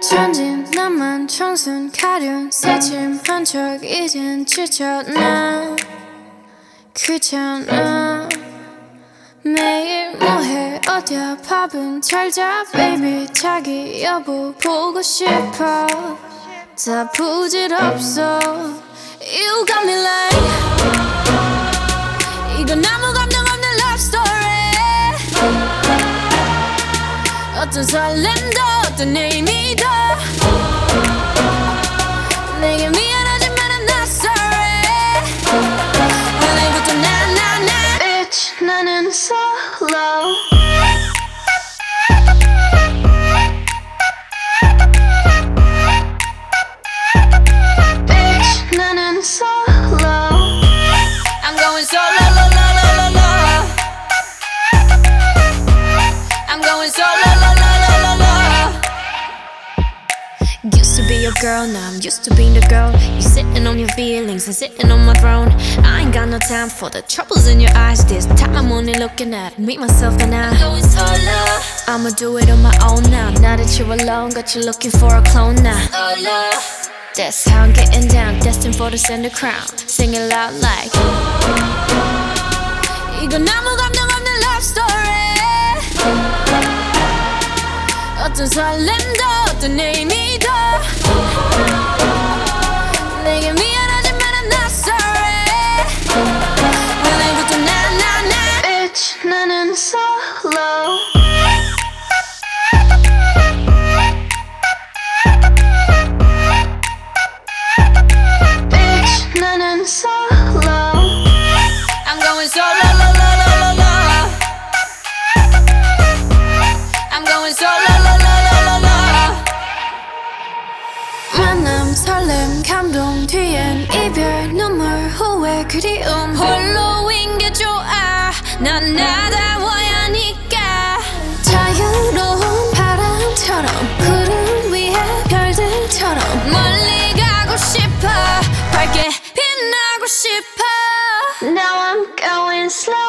천진 나만 청순 가련 새침한 척 이젠 지쳤나 귀찮아 매일 뭐해 어디야 밥은 잘자 baby 자기 여보 보고 싶어 다 부질없어 You got me like 이건 아무 감정 없는 love story 어떤 설렘도 어떤 의미도 내게 미안하지만 I'm not sorry 오늘부터 나 Bitch 나는 solo Bitch 나는 solo I'm going solo lo lo lo lo lo I'm going solo lo lo lo lo lo Used to be your girl, now I'm used to being the girl. You sitting on your feelings and sitting on my throne. I ain't got no time for the troubles in your eyes. This time I'm only looking at me, myself and I. I'm going solo. I'ma do it on my own now. Now that you're alone, got you looking for a clone now. Solo. That's how I'm getting down, destined for the center crown. Sing it loud like 이건 아무 감정 없는 love story 어떤 설렘도 어떤 의미도 내게 미안하지만 I'm not sorry 오늘부터 나 Bitch 나는 solo Bitch 나는 solo I'm going solo lo lo lo lo lo I'm going solo lo lo lo lo lo 만남 설렘 감동 뒤엔 이별 눈물 후회 그리움 홀로인 게 좋아 난 나다워야 하니까 자유로운 바람처럼 구름 위에 별들처럼 멀리 가고 싶어 밝게 빛나고 싶어 Now I'm going slow